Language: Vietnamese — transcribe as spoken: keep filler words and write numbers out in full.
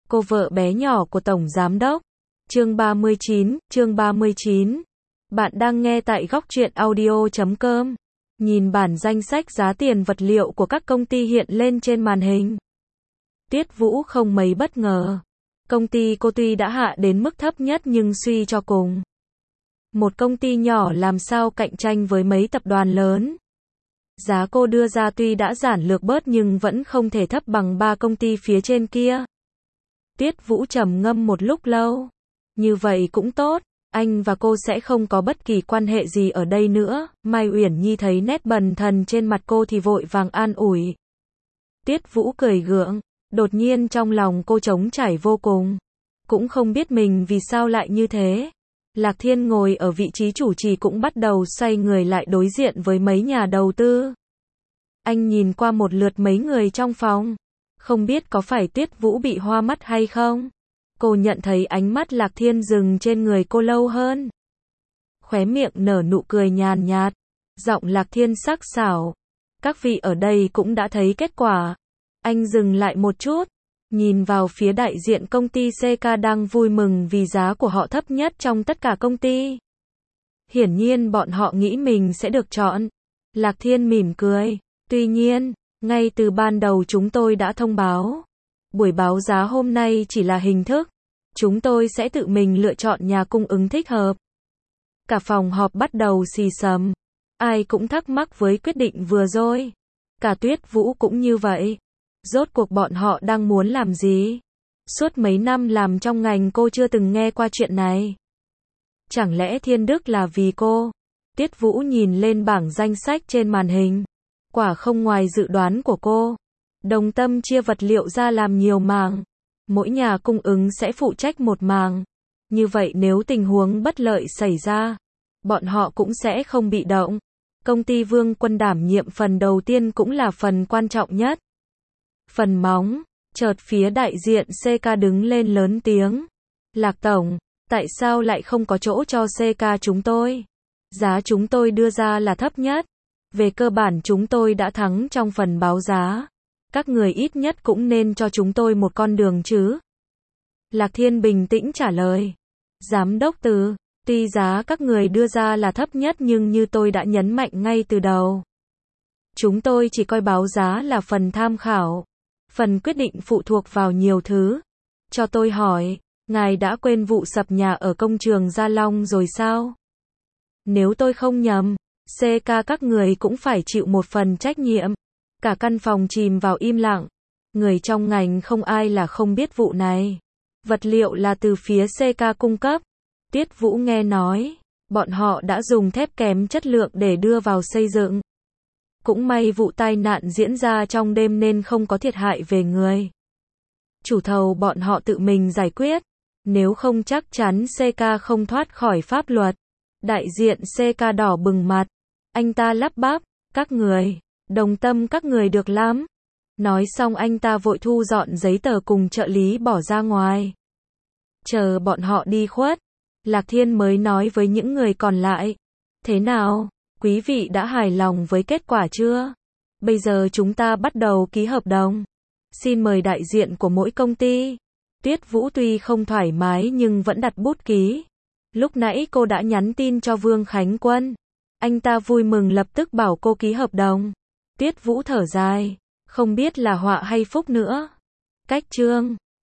cô vợ bé nhỏ của Tổng Giám Đốc. Chương ba mươi chín, chương ba mươi chín. Bạn đang nghe tại góc truyện audio chấm com. Nhìn bản danh sách giá tiền vật liệu của các công ty hiện lên trên màn hình. Tiết Vũ không mấy bất ngờ. Công ty cô tuy đã hạ đến mức thấp nhất nhưng suy cho cùng. Một công ty nhỏ làm sao cạnh tranh với mấy tập đoàn lớn. Giá cô đưa ra tuy đã giản lược bớt nhưng vẫn không thể thấp bằng ba công ty phía trên kia. Tiết Vũ trầm ngâm một lúc lâu. Như vậy cũng tốt, anh và cô sẽ không có bất kỳ quan hệ gì ở đây nữa. Mai Uyển Nhi thấy nét bần thần trên mặt cô thì vội vàng an ủi. Tiết Vũ cười gượng, đột nhiên trong lòng cô trống trải vô cùng. Cũng không biết mình vì sao lại như thế. Lạc Thiên ngồi ở vị trí chủ trì cũng bắt đầu xoay người lại đối diện với mấy nhà đầu tư. Anh nhìn qua một lượt mấy người trong phòng. Không biết có phải Tiết Vũ bị hoa mắt hay không? Cô nhận thấy ánh mắt Lạc Thiên dừng trên người cô lâu hơn. Khóe miệng nở nụ cười nhàn nhạt. Giọng Lạc Thiên sắc sảo. Các vị ở đây cũng đã thấy kết quả. Anh dừng lại một chút. Nhìn vào phía đại diện công ty xê ca đang vui mừng vì giá của họ thấp nhất trong tất cả công ty. Hiển nhiên bọn họ nghĩ mình sẽ được chọn. Lạc Thiên mỉm cười. Tuy nhiên, ngay từ ban đầu chúng tôi đã thông báo. Buổi báo giá hôm nay chỉ là hình thức. Chúng tôi sẽ tự mình lựa chọn nhà cung ứng thích hợp. Cả phòng họp bắt đầu xì xầm. Ai cũng thắc mắc với quyết định vừa rồi. Cả Tuyết Vũ cũng như vậy. Rốt cuộc bọn họ đang muốn làm gì? Suốt mấy năm làm trong ngành cô chưa từng nghe qua chuyện này. Chẳng lẽ thiên đức là vì cô? Tiết Vũ nhìn lên bảng danh sách trên màn hình. Quả không ngoài dự đoán của cô. Đồng Tâm chia vật liệu ra làm nhiều mảng. Mỗi nhà cung ứng sẽ phụ trách một mảng. Như vậy nếu tình huống bất lợi xảy ra, bọn họ cũng sẽ không bị động. Công ty Vương Quân đảm nhiệm phần đầu tiên cũng là phần quan trọng nhất. Phần móng, chợt phía đại diện xê ca đứng lên lớn tiếng. Lạc Tổng, tại sao lại không có chỗ cho xê ca chúng tôi? Giá chúng tôi đưa ra là thấp nhất. Về cơ bản chúng tôi đã thắng trong phần báo giá. Các người ít nhất cũng nên cho chúng tôi một con đường chứ. Lạc Thiên bình tĩnh trả lời. Giám đốc Từ, tuy giá các người đưa ra là thấp nhất nhưng như tôi đã nhấn mạnh ngay từ đầu. Chúng tôi chỉ coi báo giá là phần tham khảo. Phần quyết định phụ thuộc vào nhiều thứ. Cho tôi hỏi, ngài đã quên vụ sập nhà ở công trường Gia Long rồi sao? Nếu tôi không nhầm, xê ca các người cũng phải chịu một phần trách nhiệm. Cả căn phòng chìm vào im lặng. Người trong ngành không ai là không biết vụ này. Vật liệu là từ phía xê ca cung cấp. Tiết Vũ nghe nói, bọn họ đã dùng thép kém chất lượng để đưa vào xây dựng. Cũng may vụ tai nạn diễn ra trong đêm nên không có thiệt hại về người. Chủ thầu bọn họ tự mình giải quyết. Nếu không chắc chắn xê ca không thoát khỏi pháp luật. Đại diện xê ca đỏ bừng mặt. Anh ta lắp bắp, các người, Đồng Tâm các người được lắm. Nói xong anh ta vội thu dọn giấy tờ cùng trợ lý bỏ ra ngoài. Chờ bọn họ đi khuất, Lạc Thiên mới nói với những người còn lại. Thế nào, quý vị đã hài lòng với kết quả chưa? Bây giờ chúng ta bắt đầu ký hợp đồng. Xin mời đại diện của mỗi công ty. Tiết Vũ tuy không thoải mái nhưng vẫn đặt bút ký. Lúc nãy cô đã nhắn tin cho Vương Khánh Quân. Anh ta vui mừng lập tức bảo cô ký hợp đồng. Tiết Vũ thở dài, không biết là họa hay phúc nữa. Cách chương